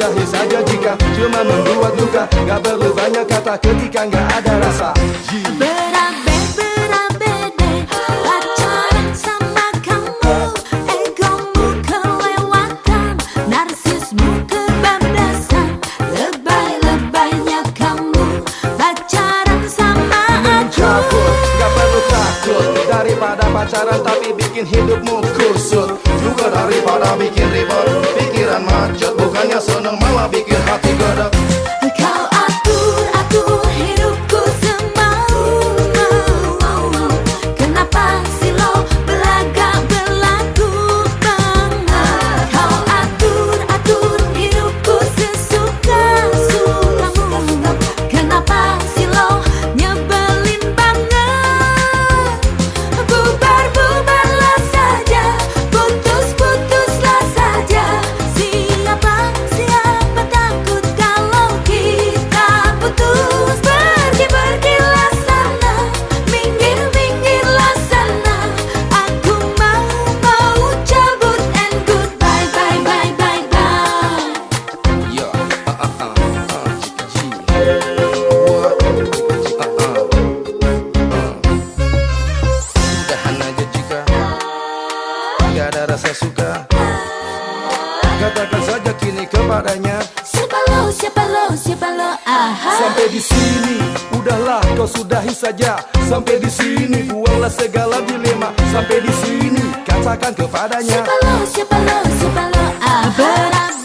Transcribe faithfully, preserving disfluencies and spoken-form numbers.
sudahi saja jika cuma membuat luka. Gak perlu banyak kata ketika gak ada rasa. Berabe, berabe deh pacaran sama kamu. Egomu kelewatan, narsismu kebablasan. Lebay-lebaynya kamu pacaran sama aku. Gak perlu takut, daripada pacaran tapi bikin hidupmu kusut. Juga daripada bikin ribet, pikiran macet. Bukannya seneng malah bikin hati gedek. Kau atur, atur hidupku semau-mau. Kenapa sih lo belagak belagu banget? Kau atur, atur hidupku sesuka-sukamu. Kenapa sih lo nyebelin banget? Bubar-bubarlah saja, putus-putuslah saja. Siapa, siapa takut kalau kita putus? Pergi-pergilah sana, minggir-minggirlah sana. Aku mau, mau cabut and goodbye, bye, bye, bye, bye. Yo, ah ah ah, ah, cik What? Ah ah, ah. Udahan aja jika gak ada rasa suka. Katakan saja kini kepadanya. Siapa lo, siapa lo, siapa lo, aha. Sampai di sini, udahlah kau sudahi saja. Sampai di sini, buanglah segala dilema. Sampai di sini, katakan kepadanya. Siapa lo, siapa lo, siapa lo, aha. Berabe,